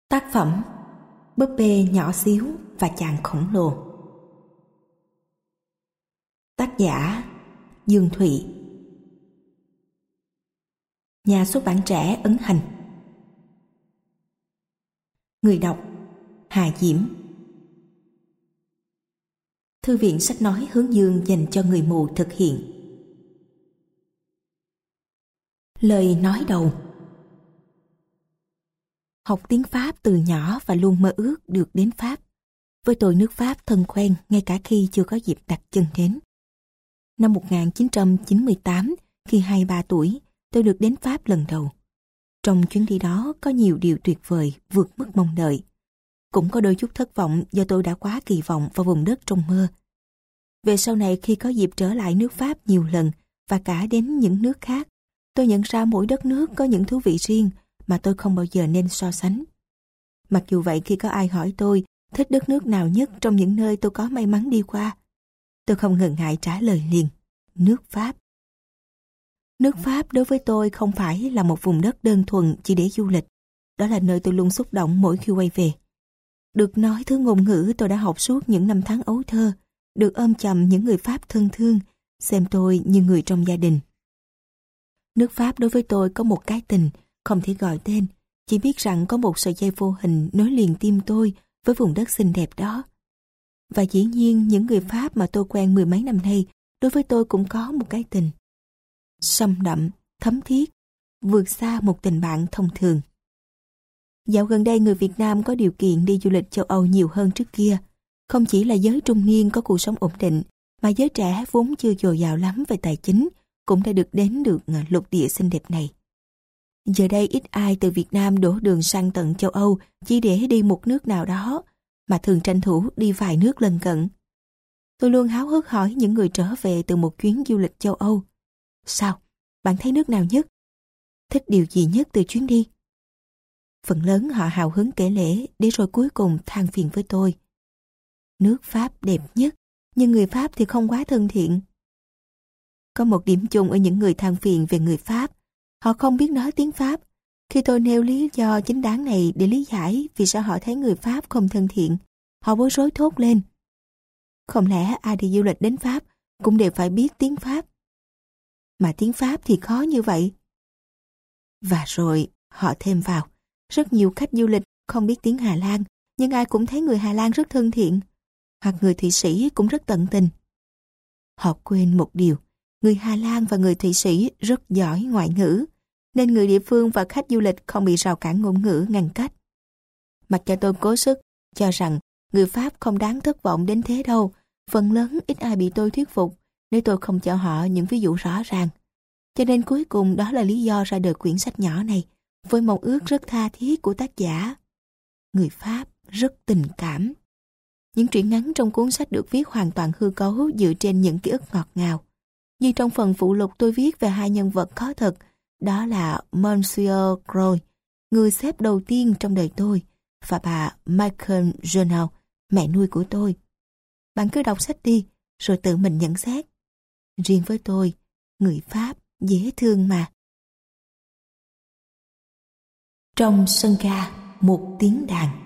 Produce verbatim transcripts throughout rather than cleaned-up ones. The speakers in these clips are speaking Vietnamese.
Tác phẩm Búp bê nhỏ xíu và chàng khổng lồ. Tác giả Dương Thụy. Nhà xuất bản Trẻ ấn hành. Người đọc Hà Diễm. Thư viện sách nói Hướng Dương dành cho người mù thực hiện. Lời nói đầu. Học tiếng Pháp từ nhỏ và luôn mơ ước được đến Pháp. Với tôi nước Pháp thân quen ngay cả khi chưa có dịp đặt chân đến. Năm một nghìn chín trăm chín mươi tám, khi hai mươi ba tuổi, tôi được đến Pháp lần đầu. Trong chuyến đi đó có nhiều điều tuyệt vời vượt mức mong đợi. Cũng có đôi chút thất vọng do tôi đã quá kỳ vọng vào vùng đất trong mơ. Về sau này khi có dịp trở lại nước Pháp nhiều lần và cả đến những nước khác, tôi nhận ra mỗi đất nước có những thú vị riêng mà tôi không bao giờ nên so sánh. Mặc dù vậy, khi có ai hỏi tôi thích đất nước nào nhất trong những nơi tôi có may mắn đi qua, tôi không ngần ngại trả lời liền: nước Pháp. Nước Pháp đối với tôi không phải là một vùng đất đơn thuần chỉ để du lịch. Đó là nơi tôi luôn xúc động mỗi khi quay về. Được nói thứ ngôn ngữ tôi đã học suốt những năm tháng ấu thơ, được ôm chầm những người Pháp thân thương, xem tôi như người trong gia đình. Nước Pháp đối với tôi có một cái tình không thể gọi tên, chỉ biết rằng có một sợi dây vô hình nối liền tim tôi với vùng đất xinh đẹp đó. Và dĩ nhiên những người Pháp mà tôi quen mười mấy năm nay đối với tôi cũng có một cái tình sâu đậm, thấm thiết, vượt xa một tình bạn thông thường. Dạo gần đây người Việt Nam có điều kiện đi du lịch châu Âu nhiều hơn trước kia. Không chỉ là giới trung niên có cuộc sống ổn định, mà giới trẻ vốn chưa dồi dào lắm về tài chính cũng đã được đến được lục địa xinh đẹp này. Giờ đây ít ai từ Việt Nam đổ đường sang tận châu Âu chỉ để đi một nước nào đó, mà thường tranh thủ đi vài nước lân cận. Tôi luôn háo hức hỏi những người trở về từ một chuyến du lịch châu Âu: sao? Bạn thấy nước nào nhất? Thích điều gì nhất từ chuyến đi? Phần lớn họ hào hứng kể lể, để rồi cuối cùng than phiền với tôi: nước Pháp đẹp nhất, nhưng người Pháp thì không quá thân thiện. Có một điểm chung ở những người than phiền về người Pháp: họ không biết nói tiếng Pháp. Khi tôi nêu lý do chính đáng này để lý giải vì sao họ thấy người Pháp không thân thiện, họ bối rối thốt lên: không lẽ ai đi du lịch đến Pháp cũng đều phải biết tiếng Pháp? Mà tiếng Pháp thì khó như vậy. Và rồi họ thêm vào: rất nhiều khách du lịch không biết tiếng Hà Lan, nhưng ai cũng thấy người Hà Lan rất thân thiện, hoặc người Thụy Sĩ cũng rất tận tình. Họ quên một điều: người Hà Lan và người Thụy Sĩ rất giỏi ngoại ngữ, nên người địa phương và khách du lịch không bị rào cản ngôn ngữ ngăn cách. Mặc cho tôi cố sức cho rằng người Pháp không đáng thất vọng đến thế đâu, phần lớn ít ai bị tôi thuyết phục nếu tôi không cho họ những ví dụ rõ ràng. Cho nên cuối cùng đó là lý do ra đời quyển sách nhỏ này, với mong ước rất tha thiết của tác giả. Người Pháp rất tình cảm. Những truyện ngắn trong cuốn sách được viết hoàn toàn hư cấu dựa trên những ký ức ngọt ngào. Như trong phần phụ lục tôi viết về hai nhân vật có thật, đó là Monsieur Croy, người sếp đầu tiên trong đời tôi, và bà Michael Journal, mẹ nuôi của tôi. Bạn cứ đọc sách đi, rồi tự mình nhận xét. Riêng với tôi, người Pháp dễ thương mà. Trong sân ga, một tiếng đàn.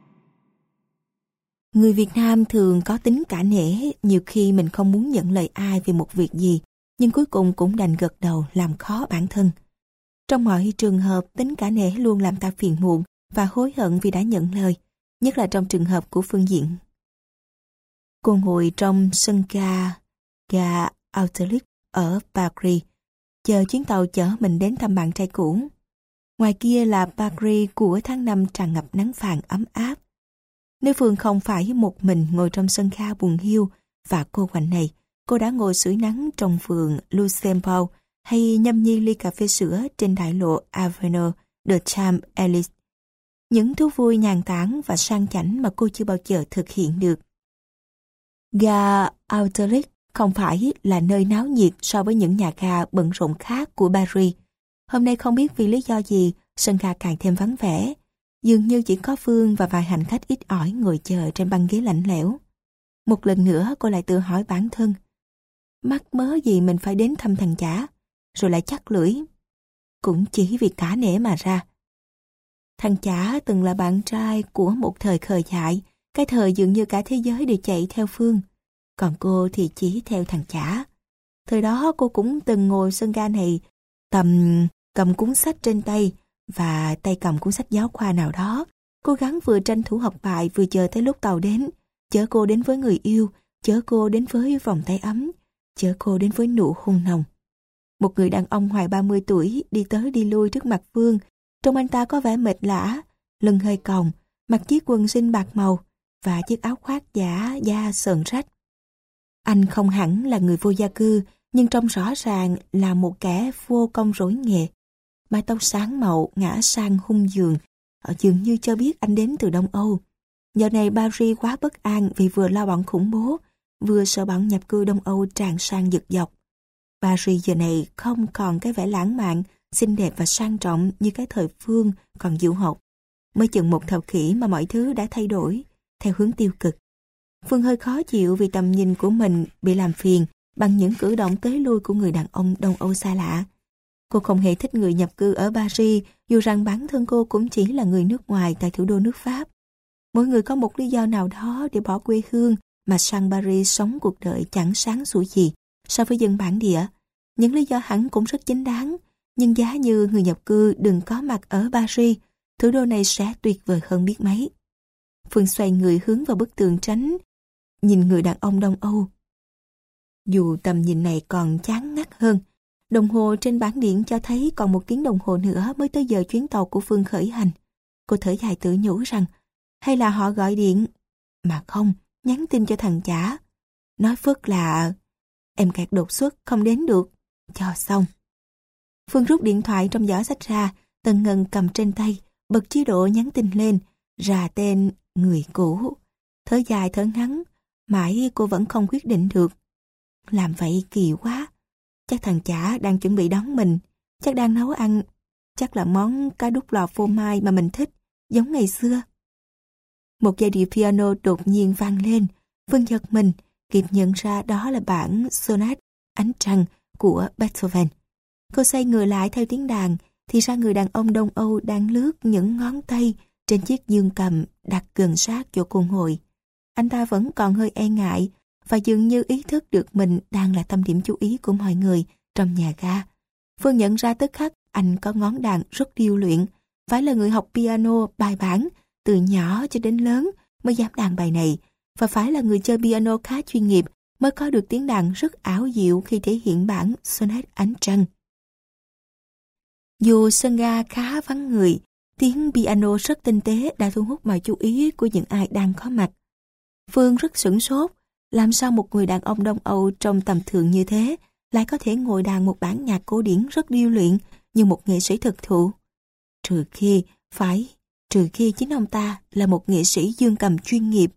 Người Việt Nam thường có tính cả nể, nhiều khi mình không muốn nhận lời ai về một việc gì, nhưng cuối cùng cũng đành gật đầu làm khó bản thân. Trong mọi trường hợp, tính cả nể luôn làm ta phiền muộn và hối hận vì đã nhận lời, nhất là trong trường hợp của Phương Diện. Cô ngồi trong sân ga, ga Austerlitz ở Paris, chờ chuyến tàu chở mình đến thăm bạn trai cũ. Ngoài kia là Paris của tháng năm tràn ngập nắng vàng ấm áp. Nếu Phương không phải một mình ngồi trong sân ga buồn hiu và cô quạnh này, cô đã ngồi sưởi nắng trong vườn Luxembourg hay nhâm nhi ly cà phê sữa trên đại lộ Avenue de Champs-Élysées. Những thú vui nhàn tản và sang chảnh mà cô chưa bao giờ thực hiện được. Ga Austerlitz không phải là nơi náo nhiệt so với những nhà ga bận rộn khác của Paris. Hôm nay không biết vì lý do gì, sân ga càng thêm vắng vẻ. Dường như chỉ có Phương và vài hành khách ít ỏi ngồi chờ trên băng ghế lạnh lẽo. Một lần nữa cô lại tự hỏi bản thân: mắc mớ gì mình phải đến thăm thằng chả? Rồi lại chắc lưỡi: cũng chỉ vì cả nể mà ra. Thằng chả từng là bạn trai của một thời khờ dại, cái thời dường như cả thế giới đều chạy theo Phương. Còn cô thì chỉ theo thằng chả. Thời đó cô cũng từng ngồi sân ga này, tầm cầm cuốn sách trên tay và tay cầm cuốn sách giáo khoa nào đó, cố gắng vừa tranh thủ học bài vừa chờ tới lúc tàu đến, chở cô đến với người yêu, chở cô đến với vòng tay ấm, chở cô đến với nụ hôn nồng. Một người đàn ông ngoài ba mươi tuổi đi tới đi lui trước mặt Phương, trông anh ta có vẻ mệt lả, lưng hơi còng, mặc chiếc quần jean bạc màu và chiếc áo khoác giả da sờn rách. Anh không hẳn là người vô gia cư, nhưng trông rõ ràng là một kẻ vô công rỗi nghề. Mái tóc sáng màu ngả sang hung dường, dường như cho biết anh đến từ Đông Âu. Giờ này Paris quá bất an vì vừa lo bọn khủng bố, vừa sợ bọn nhập cư Đông Âu tràn sang giật dọc. Paris giờ này không còn cái vẻ lãng mạn, xinh đẹp và sang trọng như cái thời Phương còn du học. Mới chừng một thập kỷ mà mọi thứ đã thay đổi theo hướng tiêu cực. Phương hơi khó chịu vì tầm nhìn của mình bị làm phiền bằng những cử động tới lui của người đàn ông Đông Âu xa lạ. Cô không hề thích người nhập cư ở Paris, dù rằng bản thân cô cũng chỉ là người nước ngoài tại thủ đô nước Pháp. Mỗi người có một lý do nào đó để bỏ quê hương mà sang Paris sống cuộc đời chẳng sáng sủa gì so với dân bản địa. Những lý do hẳn cũng rất chính đáng, nhưng giá như người nhập cư đừng có mặt ở Paris, thủ đô này sẽ tuyệt vời hơn biết mấy. Phương xoay người hướng vào bức tường tránh, nhìn người đàn ông Đông Âu. Dù tầm nhìn này còn chán ngắt hơn, đồng hồ trên bảng điện cho thấy còn một tiếng đồng hồ nữa mới tới giờ chuyến tàu của Phương khởi hành. Cô thở dài tự nhủ rằng, hay là họ gọi điện, mà không, nhắn tin cho thằng chả. Nói phớt là, em kẹt đột xuất, không đến được, cho xong. Phương rút điện thoại trong giỏ xách ra, Tần Ngân cầm trên tay, bật chế độ nhắn tin lên, ra tên người cũ. Thở dài thở ngắn, mãi cô vẫn không quyết định được. Làm vậy kỳ quá. Chắc thằng chả đang chuẩn bị đón mình, chắc đang nấu ăn, chắc là món cá đút lò phô mai mà mình thích, giống ngày xưa. Một giai điệu piano đột nhiên vang lên, Phương giật mình, kịp nhận ra đó là bản Sonate Ánh Trăng của Beethoven. Cô xoay người lại theo tiếng đàn, thì ra người đàn ông Đông Âu đang lướt những ngón tay trên chiếc dương cầm đặt gần sát chỗ cô ngồi. Anh ta vẫn còn hơi e ngại và dường như ý thức được mình đang là tâm điểm chú ý của mọi người trong nhà ga. Phương nhận ra tức khắc anh có ngón đàn rất điêu luyện, phải là người học piano bài bản từ nhỏ cho đến lớn mới dám đàn bài này, và phải là người chơi piano khá chuyên nghiệp mới có được tiếng đàn rất ảo diệu khi thể hiện bản Sonate Ánh Trăng. Dù sân ga khá vắng người, tiếng piano rất tinh tế đã thu hút mọi chú ý của những ai đang có mặt. Phương rất sửng sốt, làm sao một người đàn ông Đông Âu trông tầm thường như thế lại có thể ngồi đàn một bản nhạc cổ điển rất điêu luyện như một nghệ sĩ thực thụ. Trừ khi, phải, trừ khi chính ông ta là một nghệ sĩ dương cầm chuyên nghiệp.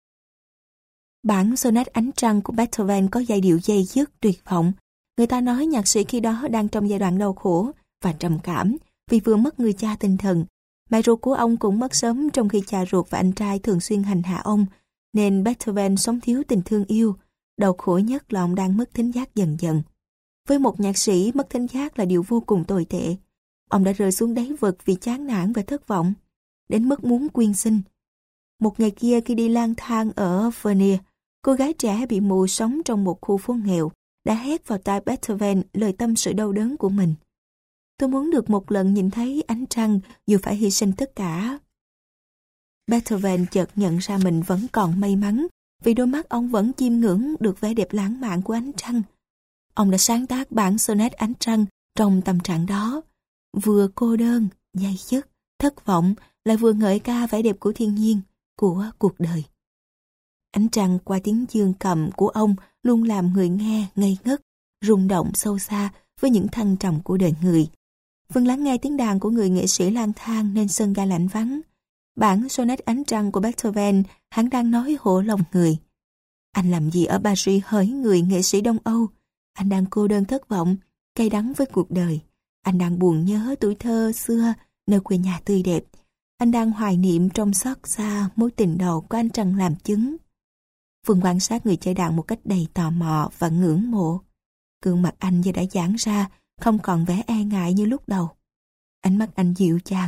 Bản Sonate Ánh Trăng của Beethoven có giai điệu dây dứt tuyệt vọng. Người ta nói nhạc sĩ khi đó đang trong giai đoạn đau khổ và trầm cảm vì vừa mất người cha tinh thần. Mẹ ruột của ông cũng mất sớm trong khi cha ruột và anh trai thường xuyên hành hạ ông, nên Beethoven sống thiếu tình thương yêu. Đau khổ nhất là ông đang mất thính giác dần dần. Với một nhạc sĩ, mất thính giác là điều vô cùng tồi tệ. Ông đã rơi xuống đáy vực vì chán nản và thất vọng, đến mức muốn quyên sinh. Một ngày kia khi đi lang thang ở Vernier, cô gái trẻ bị mù sống trong một khu phố nghèo đã hét vào tai Beethoven lời tâm sự đau đớn của mình. Tôi muốn được một lần nhìn thấy ánh trăng dù phải hy sinh tất cả. Beethoven chợt nhận ra mình vẫn còn may mắn vì đôi mắt ông vẫn chiêm ngưỡng được vẻ đẹp lãng mạn của ánh trăng. Ông đã sáng tác bản Sonate Ánh Trăng trong tâm trạng đó, vừa cô đơn, dây dứt, thất vọng, lại vừa ngợi ca vẻ đẹp của thiên nhiên, của cuộc đời. Ánh trăng qua tiếng dương cầm của ông luôn làm người nghe ngây ngất, rung động sâu xa với những thăng trầm của đời người. Phương lắng nghe tiếng đàn của người nghệ sĩ lang thang nên sân ga lạnh vắng. Bản Sonate Ánh Trăng của Beethoven hắn đang nói hộ lòng người. Anh làm gì ở Paris hỡi người nghệ sĩ Đông Âu? Anh đang cô đơn thất vọng, cay đắng với cuộc đời. Anh đang buồn nhớ tuổi thơ xưa, nơi quê nhà tươi đẹp. Anh đang hoài niệm trong xót xa mối tình đầu của anh Trăng làm chứng. Phương quan sát người chơi đàn một cách đầy tò mò và ngưỡng mộ. Gương mặt anh giờ đã giãn ra, không còn vẻ e ngại như lúc đầu. Ánh mắt anh dịu dàng,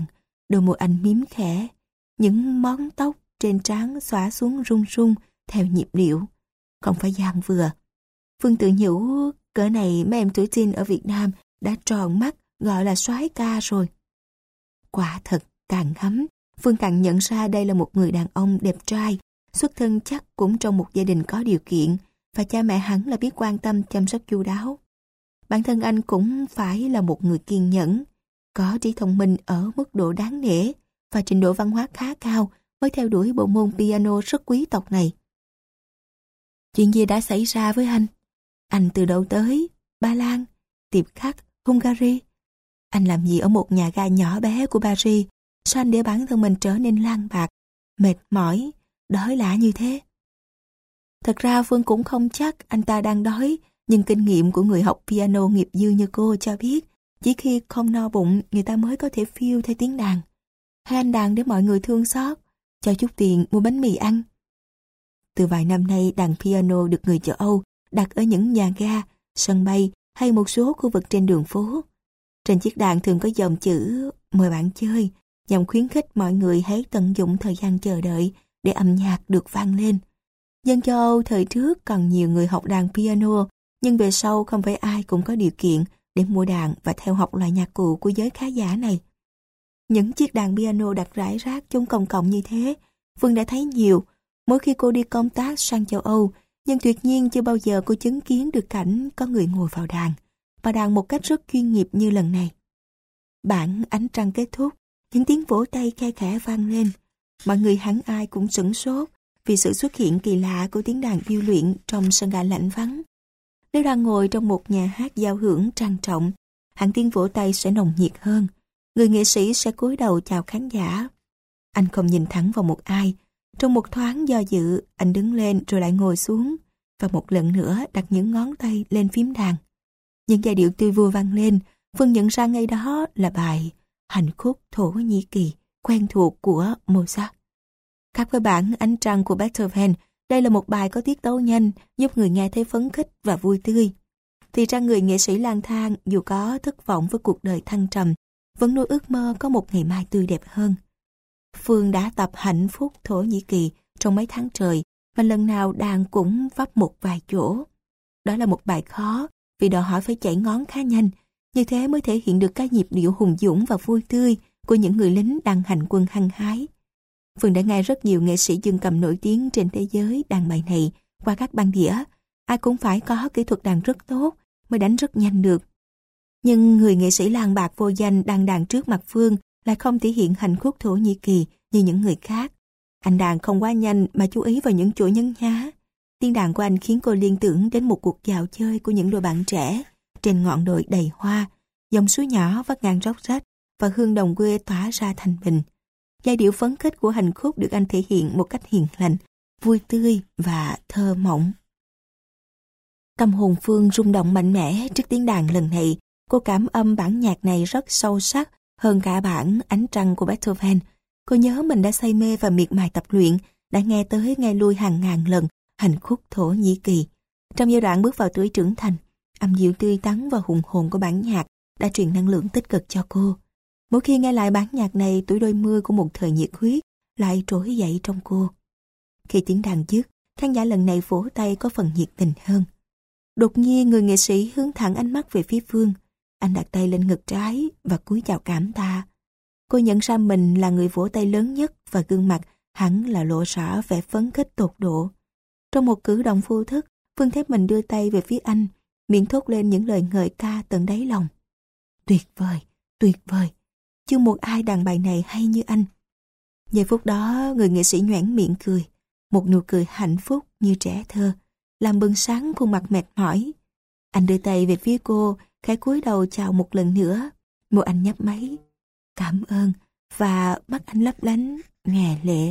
đôi môi anh mím khẽ, những món tóc trên trán xõa xuống rung rung theo nhịp điệu. Không phải gian vừa. Phương tự nhủ cỡ này mấy em tuổi teen ở Việt Nam đã tròn mắt gọi là soái ca rồi. Quả thật, càng ngắm, Phương càng nhận ra đây là một người đàn ông đẹp trai, xuất thân chắc cũng trong một gia đình có điều kiện, và cha mẹ hẳn là biết quan tâm chăm sóc chu đáo. Bản thân anh cũng phải là một người kiên nhẫn, có trí thông minh ở mức độ đáng nể và trình độ văn hóa khá cao mới theo đuổi bộ môn piano rất quý tộc này. Chuyện gì đã xảy ra với anh? Anh từ đâu tới? Ba Lan, Tiệp Khắc, Hungary. Anh làm gì ở một nhà ga nhỏ bé của Paris? Sao anh để bản thân mình trở nên lang bạc, mệt mỏi, đói lả như thế? Thật ra Phương cũng không chắc anh ta đang đói, nhưng kinh nghiệm của người học piano nghiệp dư như cô cho biết chỉ khi không no bụng người ta mới có thể phiêu theo tiếng đàn. Hay anh đàn để mọi người thương xót, cho chút tiền mua bánh mì ăn. Từ vài năm nay, đàn piano được người châu Âu đặt ở những nhà ga, sân bay hay một số khu vực trên đường phố. Trên chiếc đàn thường có dòng chữ mời bạn chơi, nhằm khuyến khích mọi người hãy tận dụng thời gian chờ đợi để âm nhạc được vang lên. Dân châu Âu thời trước còn nhiều người học đàn piano, nhưng về sau không phải ai cũng có điều kiện để mua đàn và theo học loại nhạc cụ của giới khá giả này. Những chiếc đàn piano đặt rải rác trong công cộng như thế, Phương đã thấy nhiều mỗi khi cô đi công tác sang châu Âu, nhưng tuyệt nhiên chưa bao giờ cô chứng kiến được cảnh có người ngồi vào đàn và đàn một cách rất chuyên nghiệp như lần này. Bản ánh trăng kết thúc, những tiếng vỗ tay khe khẽ vang lên. Mọi người hẳn ai cũng sửng sốt vì sự xuất hiện kỳ lạ của tiếng đàn điêu luyện trong sân ga lạnh vắng. Nếu đang ngồi trong một nhà hát giao hưởng trang trọng, hẳn tiếng vỗ tay sẽ nồng nhiệt hơn. Người nghệ sĩ sẽ cúi đầu chào khán giả. Anh không nhìn thẳng vào một ai. Trong một thoáng do dự, anh đứng lên rồi lại ngồi xuống và một lần nữa đặt những ngón tay lên phím đàn. Những giai điệu tươi vui vang lên, Phương nhận ra ngay đó là bài Hành khúc Thổ Nhĩ Kỳ quen thuộc của Mozart. Khác với bản Ánh trăng của Beethoven, đây là một bài có tiết tấu nhanh, giúp người nghe thấy phấn khích và vui tươi. Thì ra người nghệ sĩ lang thang dù có thất vọng với cuộc đời thăng trầm, vẫn nuôi ước mơ có một ngày mai tươi đẹp hơn. Phương đã tập Hạnh phúc Thổ Nhĩ Kỳ trong mấy tháng trời, và lần nào đàn cũng vấp một vài chỗ. Đó là một bài khó, vì đòi hỏi phải chảy ngón khá nhanh, như thế mới thể hiện được cái nhịp điệu hùng dũng và vui tươi của những người lính đang hành quân hăng hái. Phương đã nghe rất nhiều nghệ sĩ dương cầm nổi tiếng trên thế giới đàn bài này qua các băng đĩa. Ai cũng phải có kỹ thuật đàn rất tốt mới đánh rất nhanh được. Nhưng người nghệ sĩ làng bạc vô danh đang đàn trước mặt Phương lại không thể hiện Hành khúc Thổ Nhĩ Kỳ như những người khác. Anh đàn không quá nhanh mà chú ý vào những chuỗi nhấn nhá. Tiếng đàn của anh khiến cô liên tưởng đến một cuộc dạo chơi của những đôi bạn trẻ trên ngọn đồi đầy hoa, dòng suối nhỏ vắt ngang róc rách và hương đồng quê tỏa ra thanh bình. Giai điệu phấn khích của hành khúc được anh thể hiện một cách hiền lành, vui tươi và thơ mộng. Tâm hồn Phương rung động mạnh mẽ trước tiếng đàn lần này. Cô cảm âm bản nhạc này rất sâu sắc hơn cả bản Ánh trăng của Beethoven. Cô nhớ mình đã say mê và miệt mài tập luyện, đã nghe tới nghe lui hàng ngàn lần Hành khúc Thổ Nhĩ Kỳ. Trong giai đoạn bước vào tuổi trưởng thành, âm điệu tươi tắn và hùng hồn của bản nhạc đã truyền năng lượng tích cực cho cô. Mỗi khi nghe lại bản nhạc này, tuổi đôi mươi của một thời nhiệt huyết lại trỗi dậy trong cô. Khi tiếng đàn dứt, khán giả lần này vỗ tay có phần nhiệt tình hơn. Đột nhiên người nghệ sĩ hướng thẳng ánh mắt về phía Phương. Anh đặt tay lên ngực trái và cúi chào cảm tạ. Cô nhận ra mình là người vỗ tay lớn nhất và gương mặt hẳn là lộ rõ vẻ phấn khích tột độ. Trong một cử động vô thức, Phương thấy mình đưa tay về phía anh, miệng thốt lên những lời ngợi ca tận đáy lòng. Tuyệt vời, tuyệt vời, chưa một ai đàn bài này hay như anh. Giây phút đó, người nghệ sĩ nhoẻn miệng cười, một nụ cười hạnh phúc như trẻ thơ, làm bừng sáng khuôn mặt mệt mỏi. Anh đưa tay về phía cô, khẽ cúi đầu chào một lần nữa. Môi anh nhấp máy. Cảm ơn, và mắt anh lấp lánh, nhòe lệ.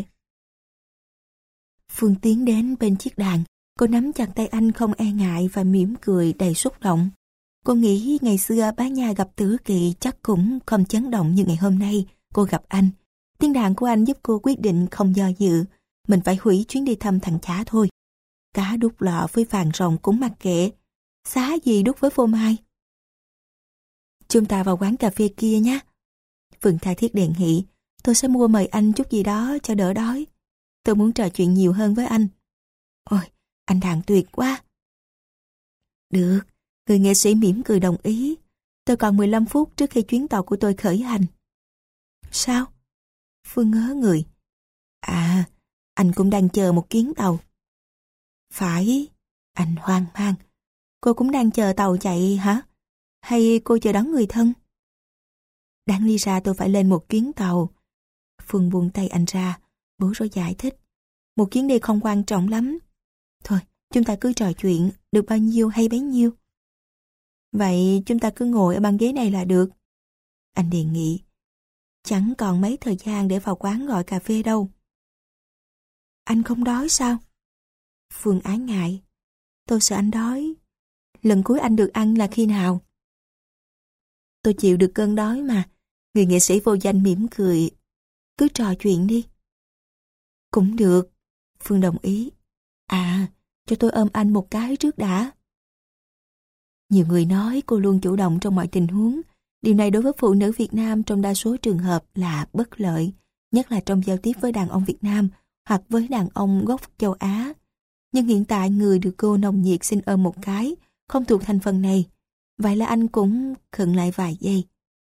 Phương tiến đến bên chiếc đàn. Cô nắm chặt tay anh không e ngại và mỉm cười đầy xúc động. Cô nghĩ ngày xưa bá nhà gặp Tử Kỳ chắc cũng không chấn động như ngày hôm nay cô gặp anh. Tiếng đàn của anh giúp cô quyết định không do dự. Mình phải hủy chuyến đi thăm thằng chả thôi. Cá đút lọ với vàng rồng cũng mặc kệ. Xá gì đút với phô mai. Chúng ta vào quán cà phê kia nhé. Phương tha thiết đề nghị. Tôi sẽ mua mời anh chút gì đó cho đỡ đói. Tôi muốn trò chuyện nhiều hơn với anh. Ôi, anh Đàn tuyệt quá. Được, người nghệ sĩ mỉm cười đồng ý. Tôi còn mười lăm phút trước khi chuyến tàu của tôi khởi hành. Sao? Phương ngớ người. À, anh cũng đang chờ một chuyến tàu. Phải, anh hoang mang. Cô cũng đang chờ tàu chạy hả? Hay cô chờ đón người thân? Đáng lý ra tôi phải lên một chuyến tàu. Phương buông tay anh ra, bối rối giải thích. Một chuyến đi không quan trọng lắm. Thôi, chúng ta cứ trò chuyện, được bao nhiêu hay bấy nhiêu. Vậy chúng ta cứ ngồi ở băng ghế này là được. Anh đề nghị. Chẳng còn mấy thời gian để vào quán gọi cà phê đâu. Anh không đói sao? Phương ái ngại. Tôi sợ anh đói. Lần cuối anh được ăn là khi nào? Tôi chịu được cơn đói mà. Người nghệ sĩ vô danh mỉm cười. Cứ trò chuyện đi. Cũng được. Phương đồng ý. À, cho tôi ôm anh một cái trước đã. Nhiều người nói cô luôn chủ động trong mọi tình huống. Điều này đối với phụ nữ Việt Nam trong đa số trường hợp là bất lợi, nhất là trong giao tiếp với đàn ông Việt Nam hoặc với đàn ông gốc châu Á. Nhưng hiện tại người được cô nồng nhiệt xin ôm một cái không thuộc thành phần này. Vậy là anh cũng khựng lại vài giây.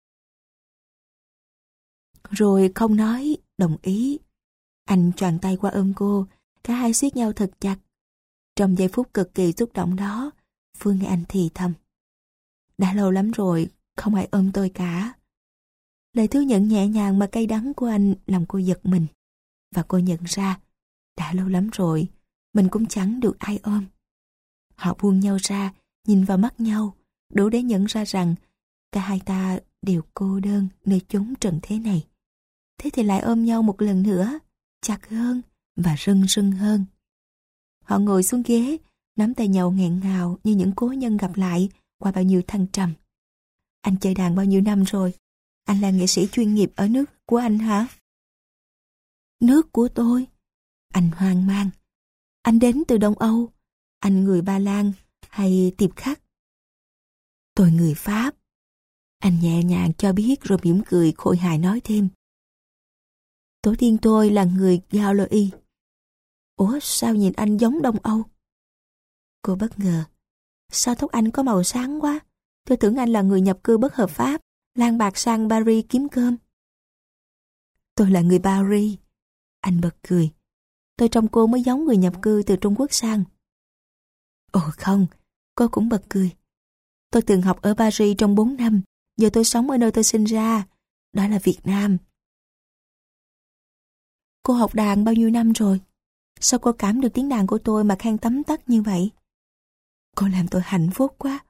Rồi không nói, đồng ý. Anh choàng tay qua ôm cô, cả hai siết nhau thật chặt. Trong giây phút cực kỳ xúc động đó, Phương nghe anh thì thầm. Đã lâu lắm rồi, không ai ôm tôi cả. Lời thứ nhận nhẹ nhàng mà cay đắng của anh làm cô giật mình. Và cô nhận ra, đã lâu lắm rồi, mình cũng chẳng được ai ôm. Họ buông nhau ra, nhìn vào mắt nhau, đủ để nhận ra rằng cả hai ta đều cô đơn nơi chốn trần thế này. Thế thì lại ôm nhau một lần nữa, chặt hơn và rưng rưng hơn. Họ ngồi xuống ghế, nắm tay nhau nghẹn ngào như những cố nhân gặp lại qua bao nhiêu thăng trầm. Anh chơi đàn bao nhiêu năm rồi? Anh là nghệ sĩ chuyên nghiệp ở nước của anh hả? Nước của tôi? Anh hoang mang. Anh đến từ Đông Âu? Anh người Ba Lan hay Tiệp Khắc? Tôi người Pháp. Anh nhẹ nhàng cho biết rồi mỉm cười khôi hài nói thêm. Tổ tiên tôi là người Gallo-y. Ủa sao nhìn anh giống Đông Âu? Cô bất ngờ. Sao tóc anh có màu sáng quá? Tôi tưởng anh là người nhập cư bất hợp pháp, lang bạc sang Paris kiếm cơm. Tôi là người Paris. Anh bật cười. Tôi trông cô mới giống người nhập cư từ Trung Quốc sang. Ồ không, cô cũng bật cười. Tôi từng học ở Paris trong bốn năm, giờ tôi sống ở nơi tôi sinh ra, đó là Việt Nam. Cô học đàn bao nhiêu năm rồi? Sao cô cảm được tiếng đàn của tôi mà khen tấm tắc như vậy? Cô làm tôi hạnh phúc quá.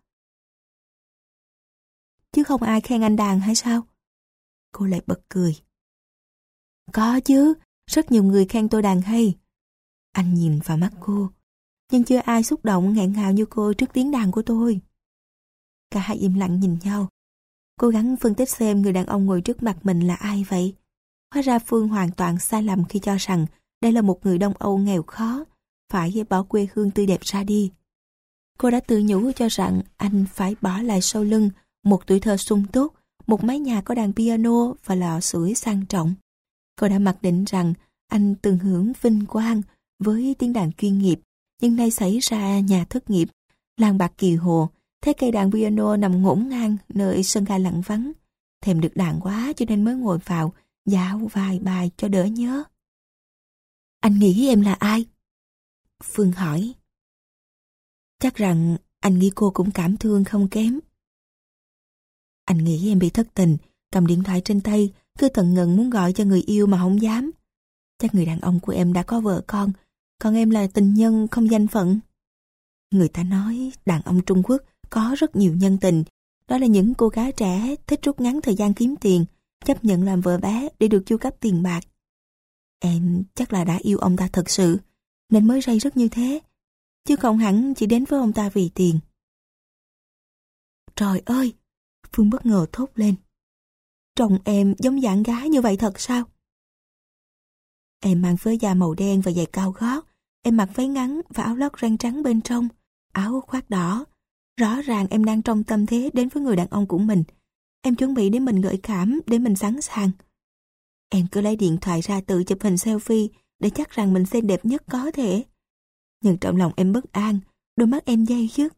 Chứ không ai khen anh đàn hay sao? Cô lại bật cười. Có chứ, rất nhiều người khen tôi đàn hay. Anh nhìn vào mắt cô, nhưng chưa ai xúc động nghẹn ngào như cô trước tiếng đàn của tôi. Cả hai im lặng nhìn nhau, cố gắng phân tích xem người đàn ông ngồi trước mặt mình là ai vậy. Hóa ra Phương hoàn toàn sai lầm khi cho rằng đây là một người Đông Âu nghèo khó, phải bỏ quê hương tươi đẹp ra đi. Cô đã tự nhủ cho rằng anh phải bỏ lại sau lưng một tuổi thơ sung túc, một mái nhà có đàn piano và lò sưởi sang trọng. Cô đã mặc định rằng anh từng hưởng vinh quang với tiếng đàn chuyên nghiệp, nhưng nay xảy ra nhà thất nghiệp, làng bạc kỳ hồ, thấy cây đàn piano nằm ngổn ngang nơi sân ga lặng vắng. Thèm được đàn quá cho nên mới ngồi vào dạo vài bài cho đỡ nhớ. Anh nghĩ em là ai? Phương hỏi. Chắc rằng anh nghĩ cô cũng cảm thương không kém. Anh nghĩ em bị thất tình, cầm điện thoại trên tay, cứ tần ngần muốn gọi cho người yêu mà không dám. Chắc người đàn ông của em đã có vợ con, còn em là tình nhân không danh phận. Người ta nói đàn ông Trung Quốc có rất nhiều nhân tình, đó là những cô gái trẻ thích rút ngắn thời gian kiếm tiền, chấp nhận làm vợ bé để được chu cấp tiền bạc. Em chắc là đã yêu ông ta thật sự, nên mới ray rứt như thế, chứ không hẳn chỉ đến với ông ta vì tiền. Trời ơi! Phương bất ngờ thốt lên. Trông em giống dạng gái như vậy thật sao? Em mang phớ da màu đen và giày cao gót. Em mặc váy ngắn và áo lót ren trắng bên trong, áo khoác đỏ. Rõ ràng em đang trong tâm thế đến với người đàn ông của mình. Em chuẩn bị để mình gợi cảm, để mình sẵn sàng. Em cứ lấy điện thoại ra tự chụp hình selfie để chắc rằng mình xinh đẹp nhất có thể. Nhưng trong lòng em bất an, đôi mắt em day dứt.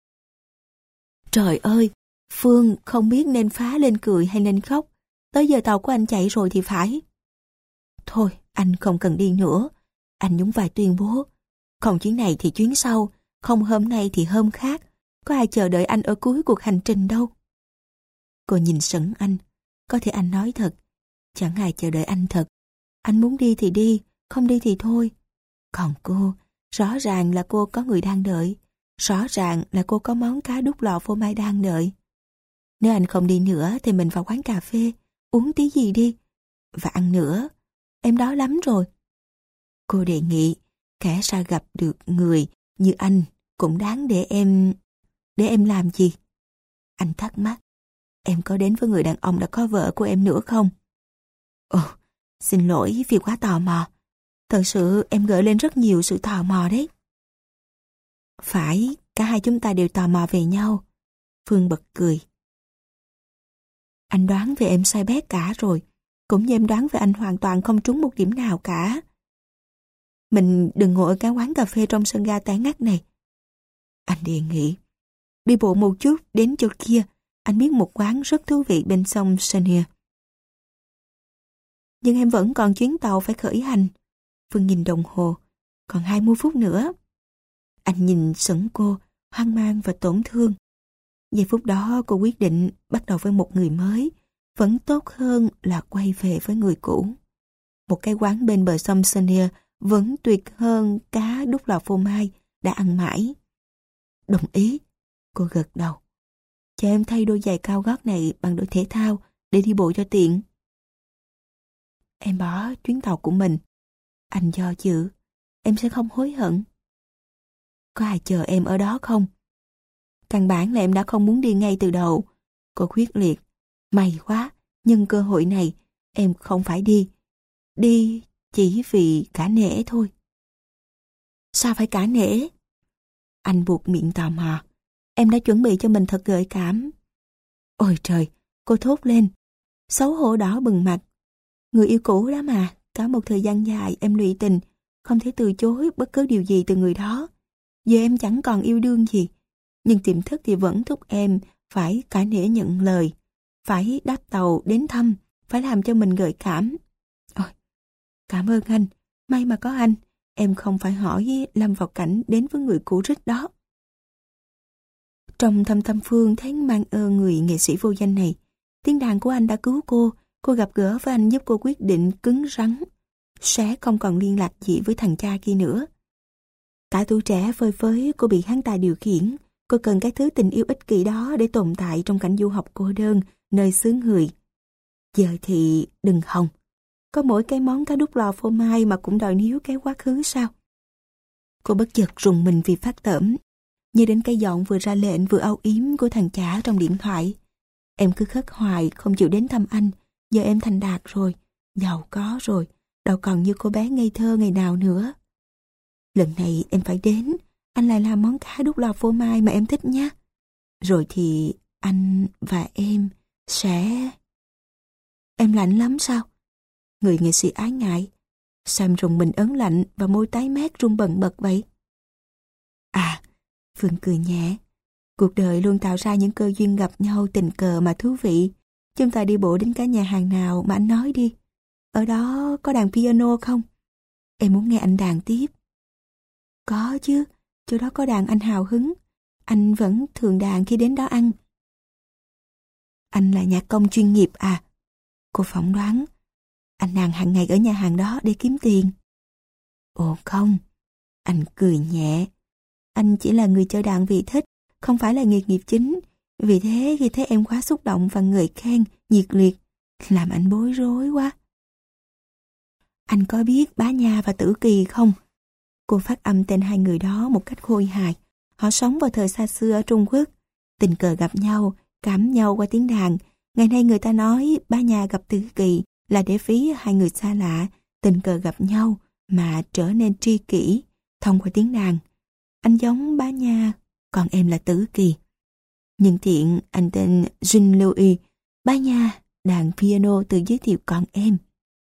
Trời ơi, Phương không biết nên phá lên cười hay nên khóc. Tới giờ tàu của anh chạy rồi thì phải. Thôi, anh không cần đi nữa. Anh nhún vai tuyên bố. Không chuyến này thì chuyến sau, không hôm nay thì hôm khác. Có ai chờ đợi anh ở cuối cuộc hành trình đâu. Cô nhìn sững anh. Có thể anh nói thật. Chẳng ai chờ đợi anh thật. Anh muốn đi thì đi, không đi thì thôi. Còn cô, rõ ràng là cô có người đang đợi. Rõ ràng là cô có món cá đút lò phô mai đang đợi. Nếu anh không đi nữa thì mình vào quán cà phê, uống tí gì đi. Và ăn nữa. Em đói lắm rồi. Cô đề nghị, kẻ sao gặp được người như anh cũng đáng để em... Để em làm gì? Anh thắc mắc. Em có đến với người đàn ông đã có vợ của em nữa không? Ồ, xin lỗi vì quá tò mò. Thật sự em gợi lên rất nhiều sự tò mò đấy. Phải, cả hai chúng ta đều tò mò về nhau. Phương bật cười. Anh đoán về em sai bét cả rồi. Cũng như em đoán về anh hoàn toàn không trúng một điểm nào cả. Mình đừng ngồi ở cái quán cà phê trong sân ga tẻ ngắt này. Anh đề nghị. Đi bộ một chút đến chỗ kia. Anh biết một quán rất thú vị bên sông Senia. Nhưng em vẫn còn chuyến tàu phải khởi hành. Phương nhìn đồng hồ. Còn hai mươi phút nữa. Anh nhìn sững cô, hoang mang và tổn thương. Giây phút đó cô quyết định bắt đầu với một người mới. Vẫn tốt hơn là quay về với người cũ. Một cái quán bên bờ sông Senia vẫn tuyệt hơn cá đút lò phô mai đã ăn mãi. Đồng ý. Cô gật đầu. Cho em thay đôi giày cao gót này bằng đôi thể thao để đi bộ cho tiện. Em bỏ chuyến tàu của mình. Anh do dự. Em sẽ không hối hận. Có ai chờ em ở đó không? Căn bản là em đã không muốn đi ngay từ đầu. Cô quyết liệt. May quá, nhân cơ hội này em không phải đi. Đi chỉ vì cả nể thôi. Sao phải cả nể? Anh buộc miệng tò mò. Em đã chuẩn bị cho mình thật gợi cảm. Ôi trời, cô thốt lên. Xấu hổ đỏ bừng mặt. Người yêu cũ đó mà, cả một thời gian dài em lụy tình, không thể từ chối bất cứ điều gì từ người đó. Giờ em chẳng còn yêu đương gì. Nhưng tiềm thức thì vẫn thúc em phải cả nể nhận lời. Phải đáp tàu đến thăm, phải làm cho mình gợi cảm. Ôi, cảm ơn anh. May mà có anh. Em không phải hỏi lâm vào cảnh đến với người cũ rích đó. Trong thâm tâm Phương thấy mang ơn người nghệ sĩ vô danh này. Tiếng đàn của anh đã cứu cô. Cô gặp gỡ với anh giúp cô quyết định cứng rắn. Sẽ không còn liên lạc gì với thằng cha kia nữa. Cả tuổi trẻ phơi phới cô bị hắn ta điều khiển. Cô cần cái thứ tình yêu ích kỷ đó để tồn tại trong cảnh du học cô đơn nơi xứ người. Giờ thì đừng hòng. Có mỗi cái món cá đút lò phô mai mà cũng đòi níu cái quá khứ sao? Cô bất chợt rùng mình vì phát tởm. Như đến cái giọng vừa ra lệnh vừa âu yếm của thằng chả trong điện thoại. Em cứ khất hoài không chịu đến thăm anh. Giờ em thành đạt rồi, giàu có rồi, đâu còn như cô bé ngây thơ ngày nào nữa. Lần này em phải đến, anh lại làm món cá đút lò phô mai mà em thích nhé. Rồi thì anh và em sẽ... Em lạnh lắm sao? Người nghệ sĩ ái ngại. Sam rùng mình ớn lạnh và môi tái mét run bần bật vậy. À, Phương cười nhẹ. Cuộc đời luôn tạo ra những cơ duyên gặp nhau tình cờ mà thú vị. Chúng ta đi bộ đến cái nhà hàng nào mà anh nói đi. Ở đó có đàn piano không? Em muốn nghe anh đàn tiếp. Có chứ, chỗ đó có đàn anh hào hứng. Anh vẫn thường đàn khi đến đó ăn. Anh là nhạc công chuyên nghiệp à? Cô phỏng đoán. Anh đàn hàng ngày ở nhà hàng đó để kiếm tiền. Ồ không, anh cười nhẹ. Anh chỉ là người chơi đàn vì thích, không phải là nghề nghiệp chính. Vì thế khi thấy em quá xúc động và ngợi khen, nhiệt liệt, làm anh bối rối quá. Anh có biết Bá Nha và Tử Kỳ không? Cô phát âm tên hai người đó một cách khôi hài. Họ sống vào thời xa xưa ở Trung Quốc. Tình cờ gặp nhau, cảm nhau qua tiếng đàn. Ngày nay người ta nói Bá Nha gặp Tử Kỳ là để phí hai người xa lạ, tình cờ gặp nhau mà trở nên tri kỷ thông qua tiếng đàn. Anh giống Bá Nha, còn em là Tử Kỳ. Nhân tiện anh tên Jean Louis, Bá Nha đàn piano tự giới thiệu còn em.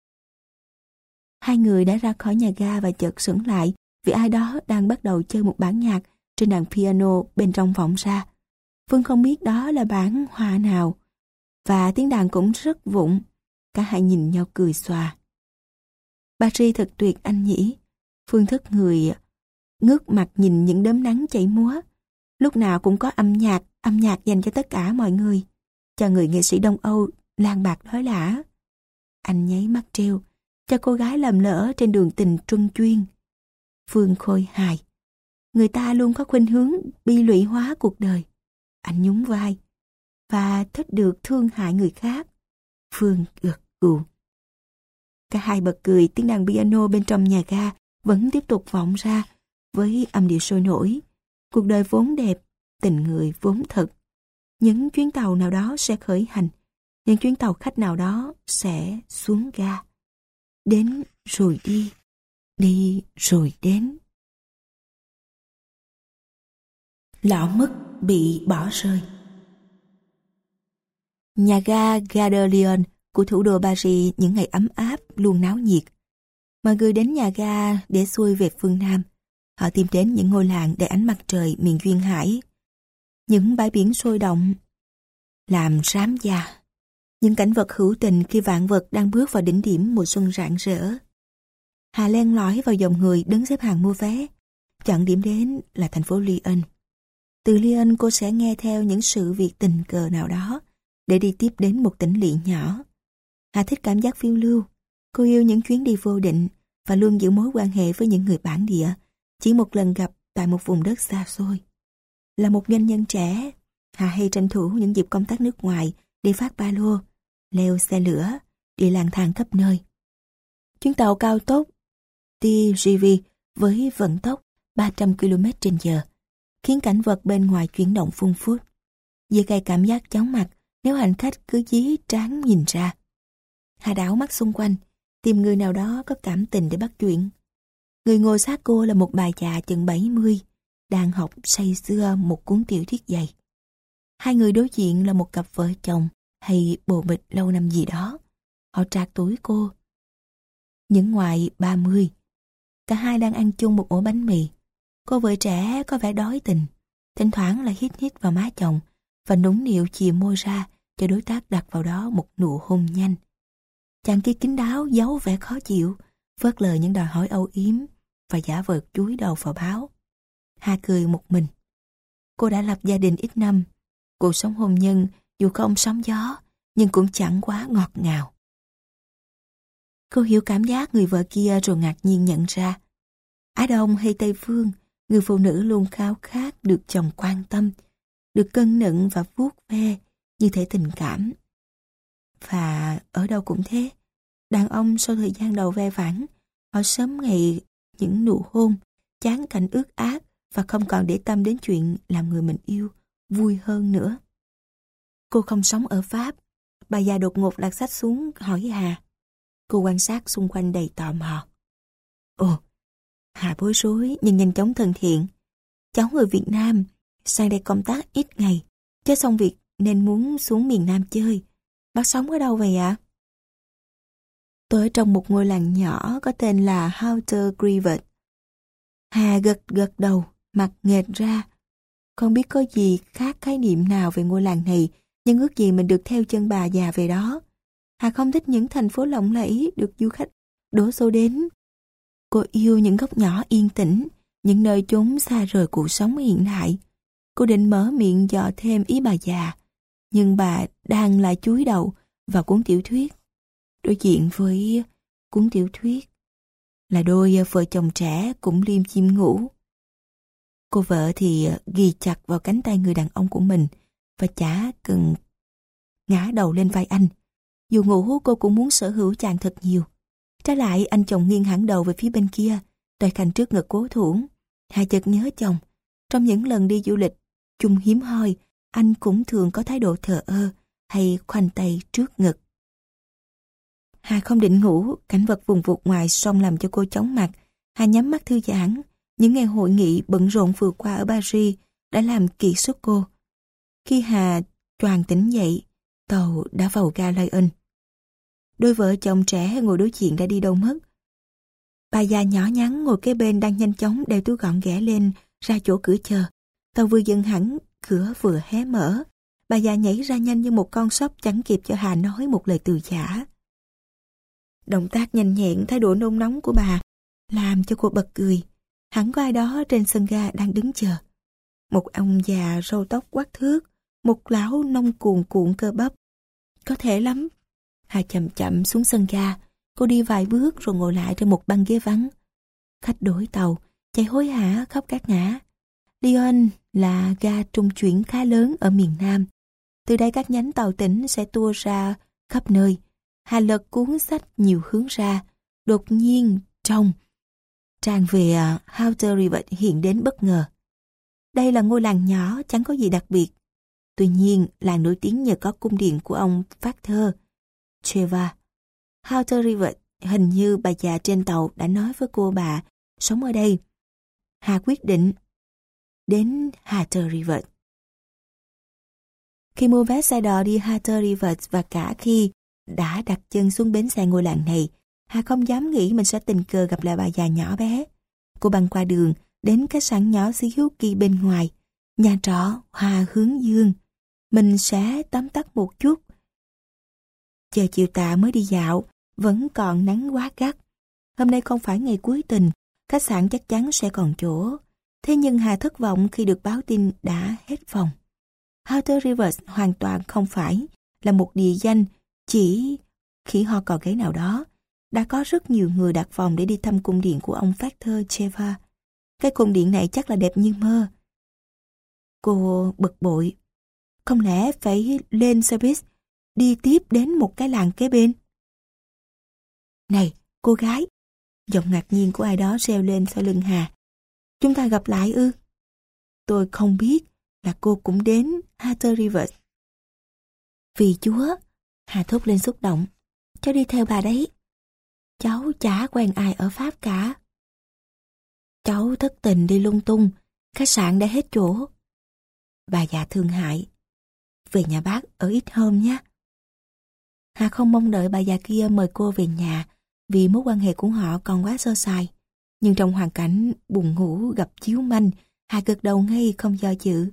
Hai người đã ra khỏi nhà ga và chợt sững lại vì ai đó đang bắt đầu chơi một bản nhạc trên đàn piano bên trong vọng ra. Phương không biết đó là bản hòa nào, và tiếng đàn cũng rất vụng. Cả hai nhìn nhau cười xòa. Paris thật tuyệt anh nhỉ. Phương thức người ngước mặt nhìn những đốm nắng chảy múa. Lúc nào cũng có âm nhạc, âm nhạc dành cho tất cả mọi người. Cho người nghệ sĩ Đông Âu lang bạc đói lả. Anh nháy mắt trêu, cho cô gái lầm lỡ trên đường tình truân chuyên. Phương khôi hài. Người ta luôn có khuynh hướng bi lụy hóa cuộc đời. Anh nhún vai. Và thích được thương hại người khác. Phương gật gù. Cả hai bật cười, tiếng đàn piano bên trong nhà ga vẫn tiếp tục vọng ra với âm điệu sôi nổi. Cuộc đời vốn đẹp, tình người vốn thật. Những chuyến tàu nào đó sẽ khởi hành, những chuyến tàu khách nào đó sẽ xuống ga. Đến rồi đi, đi rồi đến. Lọ mứt bị bỏ rơi. Nhà ga Gare de Lyon của thủ đô Paris những ngày ấm áp luôn náo nhiệt. Mọi người đến nhà ga để xuôi về phương Nam. Họ tìm đến những ngôi làng để ánh mặt trời miền duyên hải. Những bãi biển sôi động, làm rám da. Những cảnh vật hữu tình khi vạn vật đang bước vào đỉnh điểm mùa xuân rạng rỡ. Hà len lỏi vào dòng người đứng xếp hàng mua vé. Chọn điểm đến là thành phố Lyon. Từ Lyon cô sẽ nghe theo những sự việc tình cờ nào đó để đi tiếp đến một tỉnh lỵ nhỏ. Hà thích cảm giác phiêu lưu. Cô yêu những chuyến đi vô định và luôn giữ mối quan hệ với những người bản địa, chỉ một lần gặp tại một vùng đất xa xôi. Là một doanh nhân trẻ, Hà hay tranh thủ những dịp công tác nước ngoài đi phát ba lô, leo xe lửa, đi lang thang khắp nơi. Chuyến tàu cao tốc tê giê vê với vận tốc ba trăm ki lô mét trên giờ khiến cảnh vật bên ngoài chuyển động phun phút. Dễ gây cảm giác chóng mặt nếu hành khách cứ dí trán nhìn ra. Hà đảo mắt xung quanh, tìm người nào đó có cảm tình để bắt chuyện. Người ngồi sát cô là một bà già chừng bảy mươi, đang học say sưa một cuốn tiểu thuyết dày. Hai người đối diện là một cặp vợ chồng hay bồ bịch lâu năm gì đó. Họ trạc tuổi cô. Những ngoài ba mươi. Cả hai đang ăn chung một ổ bánh mì. Cô vợ trẻ có vẻ đói tình, thỉnh thoảng lại hít hít vào má chồng và nũng nịu chìa môi ra cho đối tác đặt vào đó một nụ hôn nhanh. Chàng kia kín đáo giấu vẻ khó chịu, phớt lờ những đòi hỏi âu yếm và giả vờ chúi đầu vào báo. Hà cười một mình. Cô đã lập gia đình ít năm. Cuộc sống hôn nhân dù không sóng gió nhưng cũng chẳng quá ngọt ngào. Cô hiểu cảm giác người vợ kia rồi ngạc nhiên nhận ra. Á Đông hay Tây Phương, người phụ nữ luôn khao khát được chồng quan tâm, được cưng nựng và vuốt ve như thể tình cảm. Và ở đâu cũng thế, đàn ông sau thời gian đầu ve vãn, họ sớm ngày những nụ hôn, chán cảnh ướt át và không còn để tâm đến chuyện làm người mình yêu vui hơn nữa. Cô không sống ở Pháp. Bà già đột ngột đặt sách xuống hỏi Hà. Cô quan sát xung quanh đầy tò mò. Ồ, Hà bối rối nhưng nhanh chóng thân thiện. Cháu người Việt Nam, sang đây công tác ít ngày, chứ xong việc nên muốn xuống miền Nam chơi. Bác sống ở đâu vậy ạ? Tôi ở trong một ngôi làng nhỏ có tên là Houter-Grivet. Hà gật gật đầu, mặt nghệt ra. Không biết có gì khác khái niệm nào về ngôi làng này, nhưng ước gì mình được theo chân bà già về đó. Hà không thích những thành phố lộng lẫy được du khách đổ xô đến. Cô yêu những góc nhỏ yên tĩnh, những nơi chốn xa rời cuộc sống hiện đại. Cô định mở miệng dò thêm ý bà già, nhưng bà đang lại chúi đầu vào cuốn tiểu thuyết. Đối diện với cuốn tiểu thuyết là đôi vợ chồng trẻ cũng liêm chim ngủ. Cô vợ thì ghi chặt vào cánh tay người đàn ông của mình và chả cần ngã đầu lên vai anh. Dù ngủ cô cũng muốn sở hữu chàng thật nhiều. Trái lại anh chồng nghiêng hẳn đầu về phía bên kia, tay khanh trước ngực cố thủ. Hà chợt nhớ chồng. Trong những lần đi du lịch chung hiếm hoi, anh cũng thường có thái độ thờ ơ hay khoanh tay trước ngực. Hà không định ngủ, cảnh vật vùng vụt ngoài sông làm cho cô chóng mặt. Hà nhắm mắt thư giãn. Những ngày hội nghị bận rộn vừa qua ở Paris đã làm kiệt sức cô. Khi Hà choàng tỉnh dậy, tàu đã vào ga Lyon. Đôi vợ chồng trẻ ngồi đối diện đã đi đâu mất. Bà già nhỏ nhắn ngồi kế bên đang nhanh chóng đeo túi gọn ghẽ lên ra chỗ cửa chờ. Tàu vừa dừng hẳn, cửa vừa hé mở. Bà già nhảy ra nhanh như một con sóc chẳng kịp cho Hà nói một lời từ giả. Động tác nhanh nhẹn, thái độ nôn nóng của bà làm cho cô bật cười. Hẳn có ai đó trên sân ga đang đứng chờ. Một ông già râu tóc quắt thước, một lão nông cuồn cuộn cơ bắp. Có thể lắm. Hà chậm chậm xuống sân ga. Cô đi vài bước rồi ngồi lại trên một băng ghế vắng. Khách đổi tàu, chạy hối hả khắp các ngã. Lyon là ga trung chuyển khá lớn ở miền Nam. Từ đây các nhánh tàu tỉnh sẽ tua ra khắp nơi. Hà lật cuốn sách nhiều hướng ra. Đột nhiên trong trang về Outer River hiện đến bất ngờ. Đây là ngôi làng nhỏ chẳng có gì đặc biệt. Tuy nhiên làng nổi tiếng nhờ có cung điện của ông phát thơ Cheva. Outer River, hình như bà già trên tàu đã nói với cô bà sống ở đây. Hà quyết định đến Outer River. Khi mua vé xe đò đi Outer River và cả khi đã đặt chân xuống bến xe ngôi làng này, Hà không dám nghĩ mình sẽ tình cờ gặp lại bà già nhỏ bé. Cô băng qua đường đến khách sạn nhỏ xíu kia bên ngoài, nhà trọ Hoa Hướng Dương. Mình sẽ tóm tắt một chút. Chờ chiều tà mới đi dạo, vẫn còn nắng quá gắt. Hôm nay không phải ngày cuối tuần, khách sạn chắc chắn sẽ còn chỗ. Thế nhưng Hà thất vọng khi được báo tin đã hết phòng. Outer Rivers hoàn toàn không phải là một địa danh chỉ khi ho cò ghế nào đó. Đã có rất nhiều người đặt phòng để đi thăm cung điện của ông phát thơ Cheva. Cái cung điện này chắc là đẹp như mơ. Cô bực bội. Không lẽ phải lên xe buýt đi tiếp đến một cái làng kế bên? Này, cô gái! Giọng ngạc nhiên của ai đó reo lên sau lưng Hà. Chúng ta gặp lại ư? Tôi không biết là cô cũng đến Outer Rivers. Vì Chúa! Hà thốt lên xúc động. Cháu đi theo bà đấy. Cháu chả quen ai ở Pháp cả. Cháu thất tình đi lung tung, khách sạn đã hết chỗ. Bà già thương hại. Về nhà bác ở ít hôm nhé. Hà không mong đợi bà già kia mời cô về nhà vì mối quan hệ của họ còn quá sơ sài. Nhưng trong hoàn cảnh buồn ngủ gặp chiếu manh, Hà gật đầu ngay không do dự.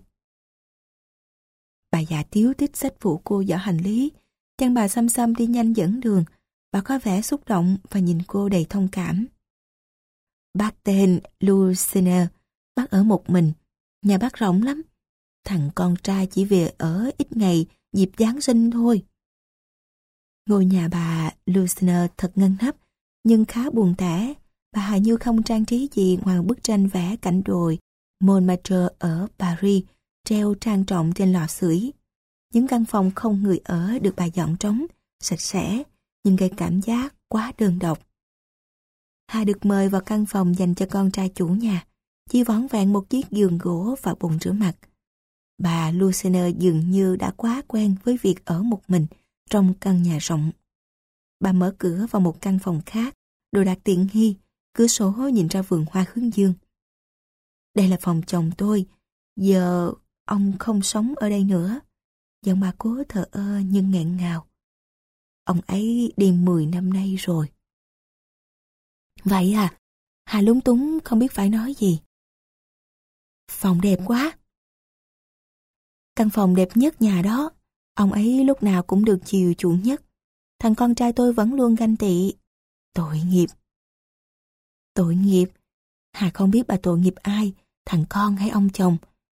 Bà già tiếu tích xách phụ cô giỏ hành lý. Chân bà xăm xăm đi nhanh dẫn đường. Bà có vẻ xúc động và nhìn cô đầy thông cảm. Bác tên Lucina, bác ở một mình. Nhà bác rộng lắm. Thằng con trai chỉ về ở ít ngày dịp Giáng sinh thôi. Ngôi nhà bà Lucina thật ngăn nắp, nhưng khá buồn tẻ. Bà hầu như không trang trí gì ngoài bức tranh vẽ cảnh đồi Montmartre ở Paris, treo trang trọng trên lò sưởi. Những căn phòng không người ở được bà dọn trống, sạch sẽ, nhưng gây cảm giác quá đơn độc. Hà được mời vào căn phòng dành cho con trai chủ nhà, chỉ vỏn vẹn một chiếc giường gỗ và bồn rửa mặt. Bà Lucina dường như đã quá quen với việc ở một mình trong căn nhà rộng. Bà mở cửa vào một căn phòng khác, đồ đạc tiện nghi, cửa sổ nhìn ra vườn hoa hướng dương. Đây là phòng chồng tôi, giờ ông không sống ở đây nữa. Giọng bà cố thờ ơ nhưng nghẹn ngào. Ông ấy đi mười năm nay rồi. Vậy à? Hà lúng túng không biết phải nói gì. Phòng đẹp quá. Căn phòng đẹp nhất nhà đó. Ông ấy lúc nào cũng được chiều chuộng nhất. Thằng con trai tôi vẫn luôn ganh tị. Tội nghiệp. Tội nghiệp. Hà không biết bà tội nghiệp ai, thằng con hay ông chồng.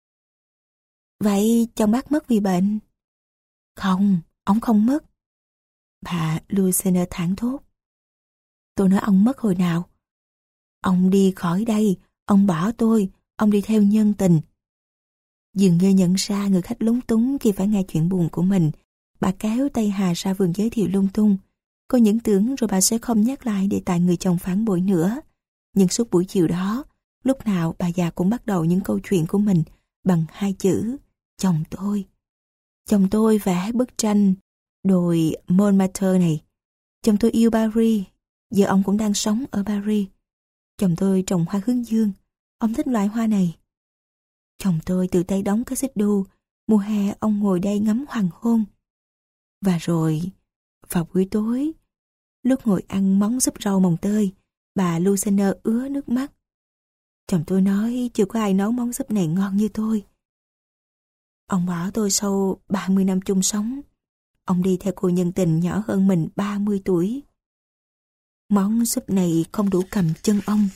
Vậy chồng bác mất vì bệnh? Không, ông không mất. Bà Lucina thảng thốt. Tôi nói ông mất hồi nào? Ông đi khỏi đây, ông bỏ tôi, ông đi theo nhân tình. Dường như nhận ra người khách lúng túng khi phải nghe chuyện buồn của mình, bà kéo tay Hà ra vườn giới thiệu lung tung. Cô những tưởng rồi bà sẽ không nhắc lại để tại người chồng phản bội nữa. Nhưng suốt buổi chiều đó, lúc nào bà già cũng bắt đầu những câu chuyện của mình bằng hai chữ chồng tôi. Chồng tôi vẽ bức tranh đồi Montmartre này. Chồng tôi yêu Paris, giờ ông cũng đang sống ở Paris. Chồng tôi trồng hoa hướng dương, ông thích loại hoa này. Chồng tôi tự tay đóng cái xích đu, mùa hè ông ngồi đây ngắm hoàng hôn. Và rồi, vào buổi tối, lúc ngồi ăn món súp rau mồng tơi, Bà Lucena ứa nước mắt. Chồng tôi nói chưa có ai nấu món súp này ngon như tôi. Ông bỏ tôi sau ba mươi năm chung sống. Ông đi theo cô nhân tình nhỏ hơn mình ba mươi tuổi. Món súp này không đủ cầm chân ông.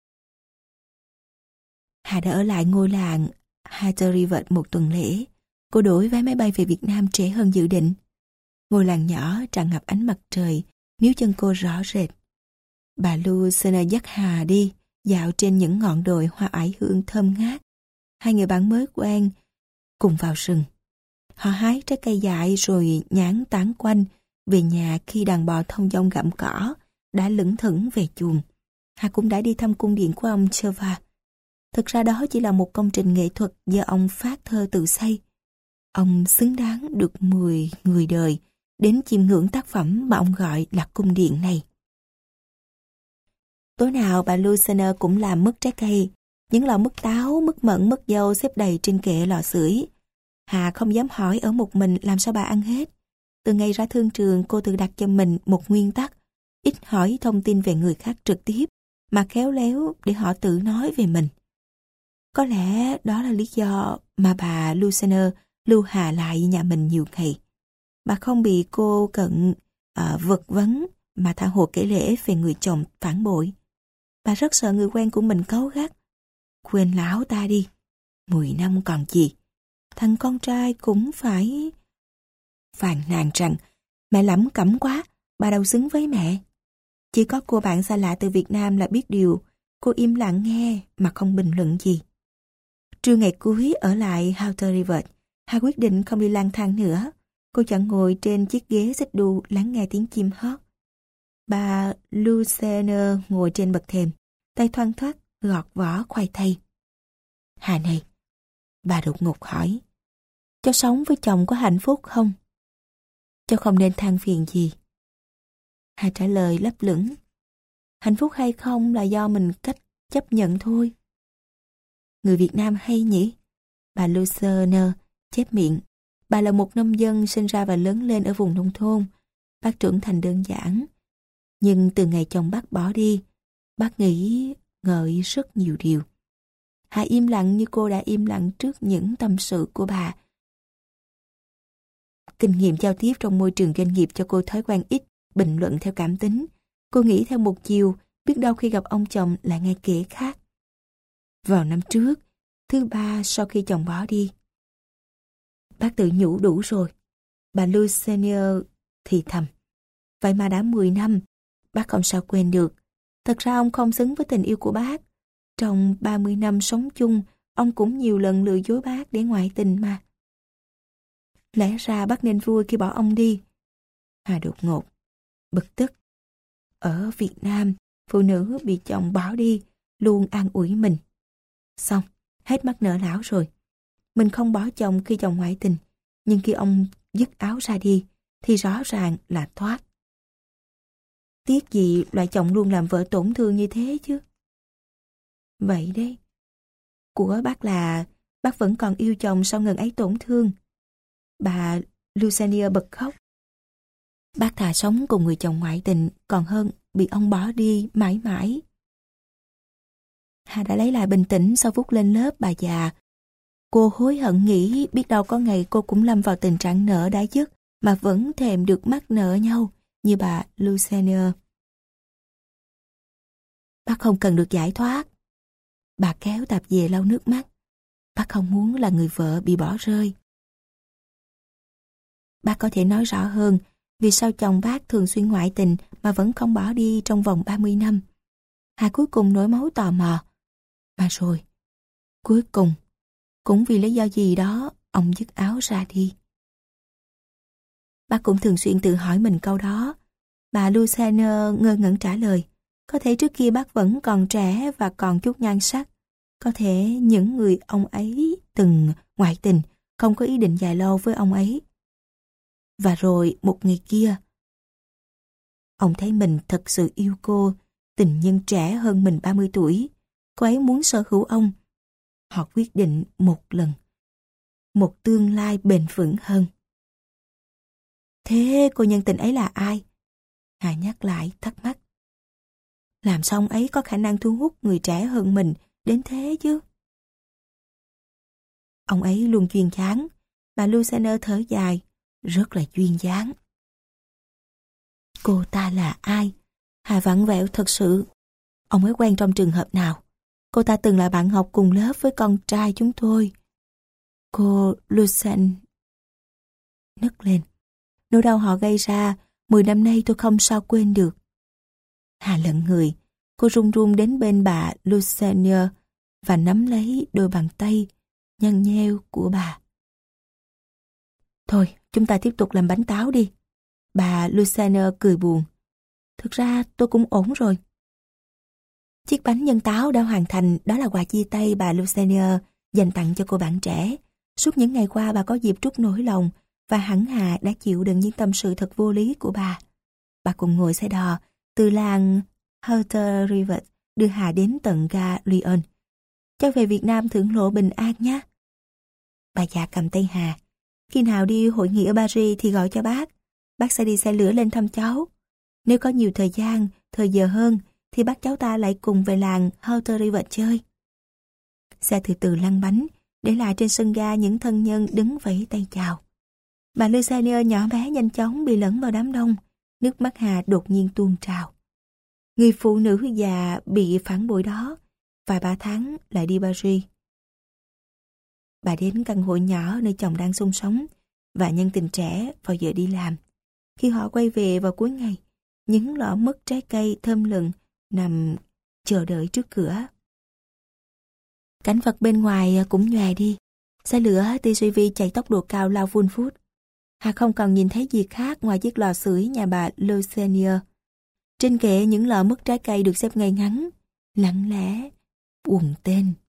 Hà đã ở lại ngôi làng Hatterivet một tuần lễ. Cô đổi vé máy bay về Việt Nam trễ hơn dự định. Ngôi làng nhỏ tràn ngập ánh mặt trời, níu chân cô rõ rệt. Bà Lucena dắt Hà đi, dạo trên những ngọn đồi hoa oải hương thơm ngát. Hai người bạn mới quen cùng vào rừng. Họ hái trái cây dại rồi nhãn tán quanh về nhà khi đàn bò thông dong gặm cỏ đã lững thững về chuồng. Hà cũng đã đi thăm cung điện của ông Cheva. Thực ra đó chỉ là một công trình nghệ thuật do ông phát thơ tự xây. Ông xứng đáng được mười người đời đến chiêm ngưỡng tác phẩm mà ông gọi là cung điện này. Tối nào bà Lucena cũng làm mứt trái cây. Những lọ mứt táo, mứt mận, mứt dâu xếp đầy trên kệ lò sưởi. Hà không dám hỏi ở một mình làm sao bà ăn hết. Từ ngày ra thương trường, cô tự đặt cho mình một nguyên tắc: ít hỏi thông tin về người khác trực tiếp, mà khéo léo để họ tự nói về mình. Có lẽ đó là lý do mà bà Lucena lưu Hà lại nhà mình nhiều ngày. Bà không bị cô cận uh, vật vấn mà tha hồ kể lể về người chồng phản bội. Bà rất sợ người quen của mình cáu gắt. Quên lão ta đi, mười năm còn gì. Thằng con trai cũng phải... Phàn nàn rằng mẹ lẩm cẩm quá, bà đâu xứng với mẹ. Chỉ có cô bạn xa lạ từ Việt Nam là biết điều. Cô im lặng nghe mà không bình luận gì. Trưa ngày cuối ở lại Hatterivet, Hà quyết định không đi lang thang nữa. Cô chọn ngồi trên chiếc ghế xích đu lắng nghe tiếng chim hót. Bà Lucena ngồi trên bậc thềm, tay thoăn thoắt gọt vỏ khoai tây. Hà này, bà đột ngột hỏi, cháu sống với chồng có hạnh phúc không? Cháu không nên than phiền gì. Hà trả lời lấp lửng, hạnh phúc hay không là do mình cách chấp nhận thôi. Người Việt Nam hay nhỉ? Bà Lucena chép miệng. Bà là một nông dân sinh ra và lớn lên ở vùng nông thôn. Bác trưởng thành đơn giản. Nhưng từ ngày chồng bác bỏ đi, bác nghĩ ngợi rất nhiều điều. Hà im lặng như cô đã im lặng trước những tâm sự của bà. Kinh nghiệm giao tiếp trong môi trường doanh nghiệp cho cô thói quen ít bình luận theo cảm tính. Cô nghĩ theo một chiều, biết đâu khi gặp ông chồng lại nghe kể khác. Vào năm trước, thứ ba sau khi chồng bỏ đi, bác tự nhủ đủ rồi. Bà Lucena thì thầm. Vậy mà đã mười năm, bác không sao quên được. Thật ra ông không xứng với tình yêu của bác. Trong ba mươi năm sống chung, ông cũng nhiều lần lừa dối bác để ngoại tình mà. Lẽ ra bác nên vui khi bỏ ông đi. Hà đột ngột, bực tức. Ở Việt Nam, phụ nữ bị chồng bỏ đi luôn an ủi mình. Xong, hết mắc nợ lão rồi. Mình không bỏ chồng khi chồng ngoại tình, nhưng khi ông dứt áo ra đi, thì rõ ràng là thoát. Tiếc gì loại chồng luôn làm vợ tổn thương như thế chứ. Vậy đấy. Của bác là bác vẫn còn yêu chồng sau ngần ấy tổn thương. Bà Lucenia bật khóc. Bác thà sống cùng người chồng ngoại tình còn hơn bị ông bỏ đi mãi mãi. Hà đã lấy lại bình tĩnh sau phút lên lớp bà già. Cô hối hận nghĩ biết đâu có ngày cô cũng lâm vào tình trạng nợ đã dứt mà vẫn thèm được mắc nợ nhau như bà Lucenia. Bác không cần được giải thoát. Bà kéo tạp dề lau nước mắt. Bác không muốn là người vợ bị bỏ rơi. Bác có thể nói rõ hơn vì sao chồng bác thường xuyên ngoại tình mà vẫn không bỏ đi trong vòng ba mươi năm. Hà cuối cùng nổi máu tò mò. Mà rồi, cuối cùng, cũng vì lý do gì đó, ông dứt áo ra đi. Bác cũng thường xuyên tự hỏi mình câu đó. Bà Lucena ngơ ngẩn trả lời. Có thể trước kia bác vẫn còn trẻ và còn chút nhan sắc. Có thể những người ông ấy từng ngoại tình không có ý định dài lâu với ông ấy. Và rồi một ngày kia, ông thấy mình thật sự yêu cô, tình nhân trẻ hơn mình ba mươi tuổi. Cô ấy muốn sở hữu ông. Họ quyết định một lần, một tương lai bền vững hơn. Thế cô nhân tình ấy là ai? Hà nhắc lại thắc mắc. Làm sao ông ấy có khả năng thu hút người trẻ hơn mình đến thế chứ? Ông ấy luôn duyên dáng. Bà Lucerne thở dài, rất là duyên dáng. Cô ta là ai? Hà vặn vẹo thật sự. Ông ấy quen trong trường hợp nào? Cô ta từng là bạn học cùng lớp với con trai chúng tôi. Cô Lucerne nức lên. Nỗi đau họ gây ra, mười năm nay tôi không sao quên được. Hà lận người, cô run run đến bên bà Lucerne và nắm lấy đôi bàn tay nhăn nheo của bà. Thôi, chúng ta tiếp tục làm bánh táo đi. Bà Lucerne cười buồn. Thực ra tôi cũng ổn rồi. Chiếc bánh nhân táo đã hoàn thành, đó là quà chia tay bà Lucerne dành tặng cho cô bạn trẻ. Suốt những ngày qua bà có dịp trút nỗi lòng và hẳn Hà đã chịu đựng những tâm sự thật vô lý của bà. Bà cùng ngồi xe đò từ làng Outer Rivet đưa Hà đến tận ga Lyon. Cháu về Việt Nam thưởng lộ bình an nhé. Bà già cầm tay Hà. Khi nào đi hội nghị ở Paris thì gọi cho bác. Bác sẽ đi xe lửa lên thăm cháu. Nếu có nhiều thời gian, thời giờ hơn, thì bác cháu ta lại cùng về làng Outer Rivet chơi. Xe từ từ lăn bánh, để lại trên sân ga những thân nhân đứng vẫy tay chào. Bà Lucerne nhỏ bé nhanh chóng bị lẫn vào đám đông, nước mắt Hà đột nhiên tuôn trào. Người phụ nữ già bị phản bội đó, vài ba tháng lại đi Paris. Bà đến căn hộ nhỏ nơi chồng đang sinh sống và nhân tình trẻ vào giờ đi làm. Khi họ quay về vào cuối ngày, những lọ mứt trái cây thơm lừng nằm chờ đợi trước cửa. Cảnh vật bên ngoài cũng nhòe đi. Xe lửa tê giê vê chạy tốc độ cao lao vun vút. Hà không còn nhìn thấy gì khác ngoài chiếc lò sưởi nhà bà Lucerne. Trên kệ những lọ mứt trái cây được xếp ngay ngắn, lặng lẽ, buồn tên.